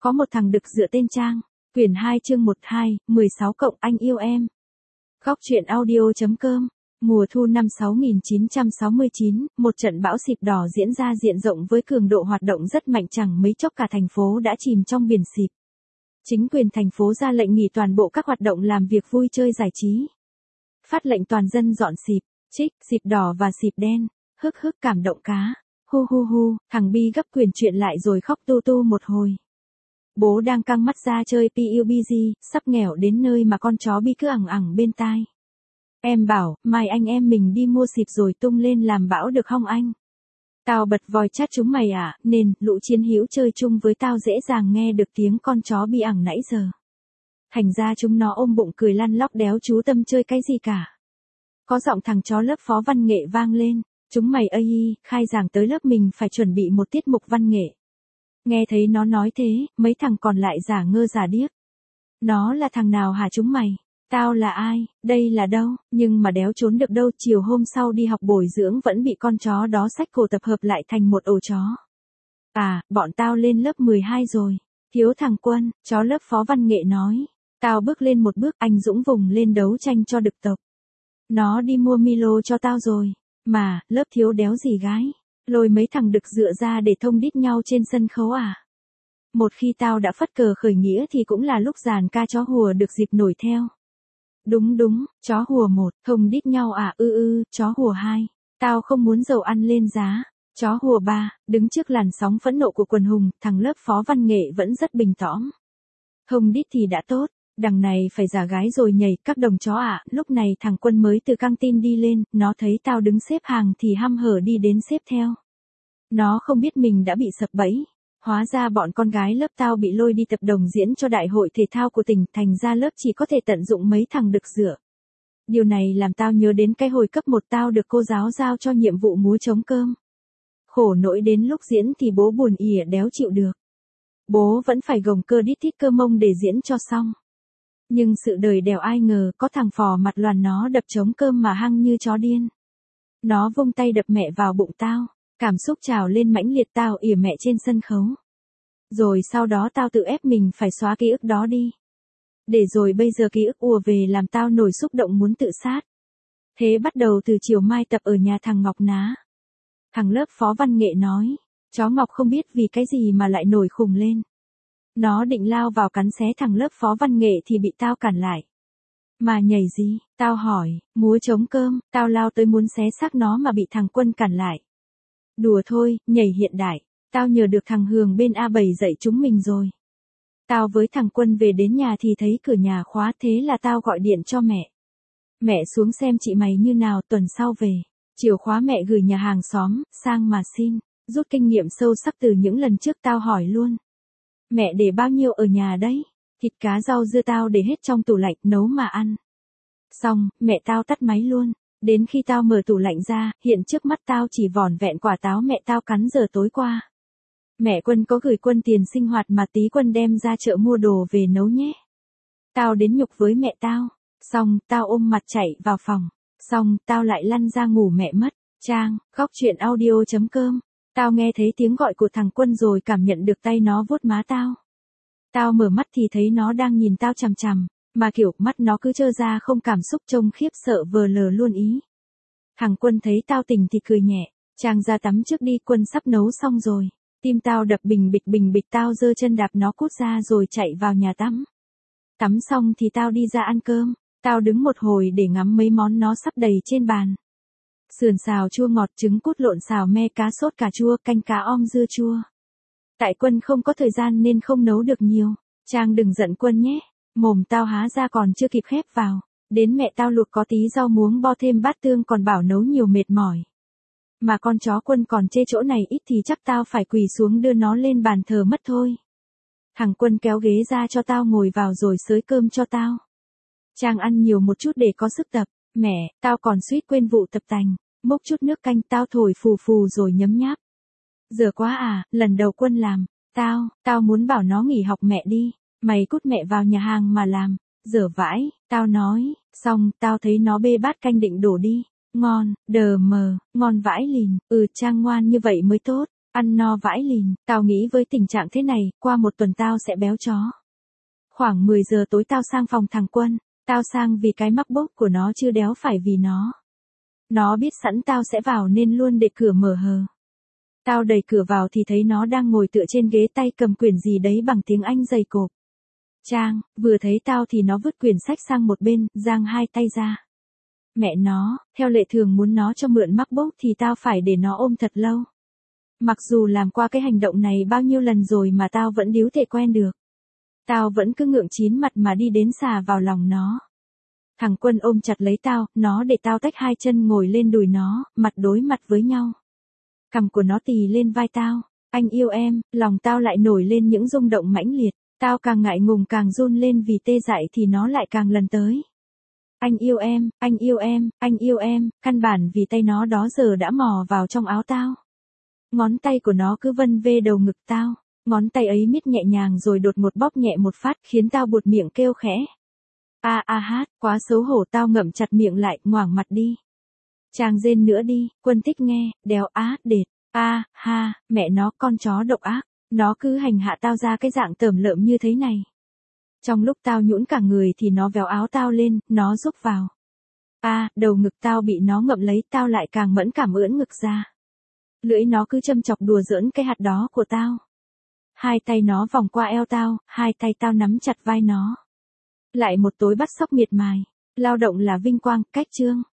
Có một thằng đực dựa tên Trang. Quyển 2 chương 12, 16 cộng anh yêu em. Góc truyện audio.com. Mùa thu năm 6969, một trận bão xịp đỏ diễn ra diện rộng với cường độ hoạt động rất mạnh, chẳng mấy chốc cả thành phố đã chìm trong biển xịp. Chính quyền thành phố ra lệnh nghỉ toàn bộ các hoạt động làm việc vui chơi giải trí. Phát lệnh toàn dân dọn xịp, trích, xịp đỏ và xịp đen, hức hức cảm động cá. Hu hu hu, thằng Bi gấp quyển chuyện lại rồi khóc tu tu một hồi. Bố đang căng mắt ra chơi PUBG, sắp nghèo đến nơi mà con chó Bi cứ ẳng ẳng bên tai. Em bảo, mai anh em mình đi mua xịp rồi tung lên làm bão được không anh? Tao bật vòi chat chúng mày à, nên, lũ chiến hữu chơi chung với tao dễ dàng nghe được tiếng con chó Bi ẳng nãy giờ. Thành ra chúng nó ôm bụng cười lăn lóc đéo chú tâm chơi cái gì cả. Có giọng thằng chó lớp phó văn nghệ vang lên, chúng mày ây, khai giảng tới lớp mình phải chuẩn bị một tiết mục văn nghệ. Nghe thấy nó nói thế, mấy thằng còn lại giả ngơ giả điếc. Nó là thằng nào hả chúng mày? Tao là ai? Đây là đâu? Nhưng mà đéo trốn được đâu, chiều hôm sau đi học bồi dưỡng vẫn bị con chó đó xách cổ tập hợp lại thành một ổ chó. À, bọn tao lên lớp 12 rồi. Thiếu thằng Quân, chó lớp phó văn nghệ nói. Tao bước lên một bước, anh Dũng vùng lên đấu tranh cho đực tộc. Nó đi mua Milo cho tao rồi. Mà, lớp thiếu đéo gì gái. Lôi mấy thằng đực dựa ra để thông đít nhau trên sân khấu à? Một khi tao đã phất cờ khởi nghĩa thì cũng là lúc dàn ca chó hùa được dịp nổi theo. Đúng, chó hùa 1, thông đít nhau à, chó hùa 2, tao không muốn dầu ăn lên giá. Chó hùa 3, đứng trước làn sóng phẫn nộ của quần hùng, thằng lớp phó văn nghệ vẫn rất bình tõm. Thông đít thì đã tốt, đằng này phải giả gái rồi nhảy, các đồng chó ạ. Lúc này thằng Quân mới từ căng tin đi lên, nó thấy tao đứng xếp hàng thì hăm hở đi đến xếp theo. Nó không biết mình đã bị sập bẫy. Hóa ra bọn con gái lớp tao bị lôi đi tập đồng diễn cho đại hội thể thao của tỉnh, thành ra lớp chỉ có thể tận dụng mấy thằng đực dựa. Điều này làm tao nhớ đến cái hồi cấp 1 tao được cô giáo giao cho nhiệm vụ múa trống cơm. Khổ nỗi đến lúc diễn thì bố buồn ỉa đéo chịu được. Bố vẫn phải gồng cơ đít thít cơ mông để diễn cho xong. Nhưng sự đời đèo ai ngờ có thằng phò mặt loàn nó đập trống cơm mà hăng như chó điên. Nó vung tay đập mẹ vào bụng tao, cảm xúc trào lên mãnh liệt, tao ỉa mẹ trên sân khấu. Rồi sau đó tao tự ép mình phải xóa ký ức đó đi. Để rồi bây giờ ký ức ùa về làm tao nổi xúc động muốn tự sát. Thế bắt đầu từ chiều mai tập ở nhà thằng Ngọc Ná. Thằng lớp phó văn nghệ nói, chó Ngọc không biết vì cái gì mà lại nổi khùng lên. Nó định lao vào cắn xé thằng lớp phó văn nghệ thì bị tao cản lại. Mà nhảy gì? Tao hỏi, múa trống cơm, tao lao tới muốn xé xác nó mà bị thằng Quân cản lại. Đùa thôi, nhảy hiện đại, tao nhờ được thằng Hường bên A7 dạy chúng mình rồi. Tao với thằng Quân về đến nhà thì thấy cửa nhà khóa, thế là tao gọi điện cho mẹ. Mẹ xuống xem chị mày như nào, tuần sau về. Chìa khóa mẹ gửi nhà hàng xóm, sang mà xin. Rút kinh nghiệm sâu sắc từ những lần trước, tao hỏi luôn. Mẹ để bao nhiêu ở nhà đấy? Thịt cá rau dưa tao để hết trong tủ lạnh, nấu mà ăn. Xong, mẹ tao tắt máy luôn. Đến khi tao mở tủ lạnh ra, hiện trước mắt tao chỉ vỏn vẹn quả táo mẹ tao cắn giờ tối qua. Mẹ Quân có gửi Quân tiền sinh hoạt mà tí Quân đem ra chợ mua đồ về nấu nhé. Tao đến nhục với mẹ tao. Xong, tao ôm mặt chạy vào phòng. Xong, tao lại lăn ra ngủ mẹ mất. Trang, góc truyện audio.com. Tao nghe thấy tiếng gọi của thằng Quân rồi cảm nhận được tay nó vuốt má tao. Tao mở mắt thì thấy nó đang nhìn tao chằm chằm, mà kiểu mắt nó cứ trơ ra không cảm xúc, trông khiếp sợ vờ lờ luôn ý. Thằng Quân thấy tao tỉnh thì cười nhẹ, Trang ra tắm trước đi, Quân sắp nấu xong rồi. Tim tao đập bình bịch, tao giơ chân đạp nó cút ra rồi chạy vào nhà tắm. Tắm xong thì tao đi ra ăn cơm, tao đứng một hồi để ngắm mấy món nó sắp đầy trên bàn. Sườn xào chua ngọt, trứng cút lộn xào me, cá sốt cà chua, canh cá om dưa chua. Tại Quân không có thời gian nên không nấu được nhiều. Trang đừng giận Quân nhé. Mồm tao há ra còn chưa kịp khép vào. Đến mẹ tao luộc có tí rau muống bo thêm bát tương còn bảo nấu nhiều mệt mỏi. Mà con chó Quân còn chê chỗ này ít thì chắc tao phải quỳ xuống đưa nó lên bàn thờ mất thôi. Thằng Quân kéo ghế ra cho tao ngồi vào rồi xới cơm cho tao. Trang ăn nhiều một chút để có sức tập. Mẹ, tao còn suýt quên vụ tập tành. Múc chút nước canh tao thổi phù phù rồi nhấm nháp. Giờ quá à, lần đầu Quân làm. Tao muốn bảo nó nghỉ học mẹ đi. Mày cút mẹ vào nhà hàng mà làm. Dở vãi, tao nói. Xong, tao thấy nó bê bát canh định đổ đi. Ngon, đờ mờ, ngon vãi lìn. Trang ngoan như vậy mới tốt. Ăn no vãi lìn, tao nghĩ với tình trạng thế này, qua một tuần tao sẽ béo chó. Khoảng 10 giờ tối tao sang phòng thằng Quân, tao sang vì cái MacBook của nó chứ đéo phải vì nó. Nó biết sẵn tao sẽ vào nên luôn để cửa mở hờ. Tao đẩy cửa vào thì thấy nó đang ngồi tựa trên ghế tay cầm quyển gì đấy bằng tiếng Anh dày cộp. Trang, vừa thấy tao thì nó vứt quyển sách sang một bên, giang hai tay ra. Mẹ nó, theo lệ thường muốn nó cho mượn MacBook thì tao phải để nó ôm thật lâu. Mặc dù làm qua cái hành động này bao nhiêu lần rồi mà tao vẫn điếu thể quen được. Tao vẫn cứ ngượng chín mặt mà đi đến xà vào lòng nó. Thằng Quân ôm chặt lấy tao, nó để tao tách hai chân ngồi lên đùi nó, mặt đối mặt với nhau. Cằm của nó tì lên vai tao. Anh yêu em, lòng tao lại nổi lên những rung động mãnh liệt. Tao càng ngại ngùng càng run lên vì tê dại thì nó lại càng lần tới. Anh yêu em, anh yêu em, anh yêu em, căn bản vì tay nó đó giờ đã mò vào trong áo tao. Ngón tay của nó cứ vân vê đầu ngực tao. Ngón tay ấy miết nhẹ nhàng rồi đột ngột bóp nhẹ một phát khiến tao buột miệng kêu khẽ. Hát, quá xấu hổ tao ngậm chặt miệng lại, ngoảng mặt đi. Chàng rên nữa đi, Quân thích nghe, đéo đệt. Ha, mẹ nó con chó độc ác. Nó cứ hành hạ tao ra cái dạng tởm lợm như thế này. Trong lúc tao nhũn cả người thì nó véo áo tao lên, nó rúc vào. Đầu ngực tao bị nó ngậm lấy, tao lại càng mẫn cảm ưỡn ngực ra. Lưỡi nó cứ châm chọc đùa giỡn cái hạt đó của tao. Hai tay nó vòng qua eo tao, hai tay tao nắm chặt vai nó. Lại một tối bắt sóc miệt mài. Lao động là vinh quang, cách chương.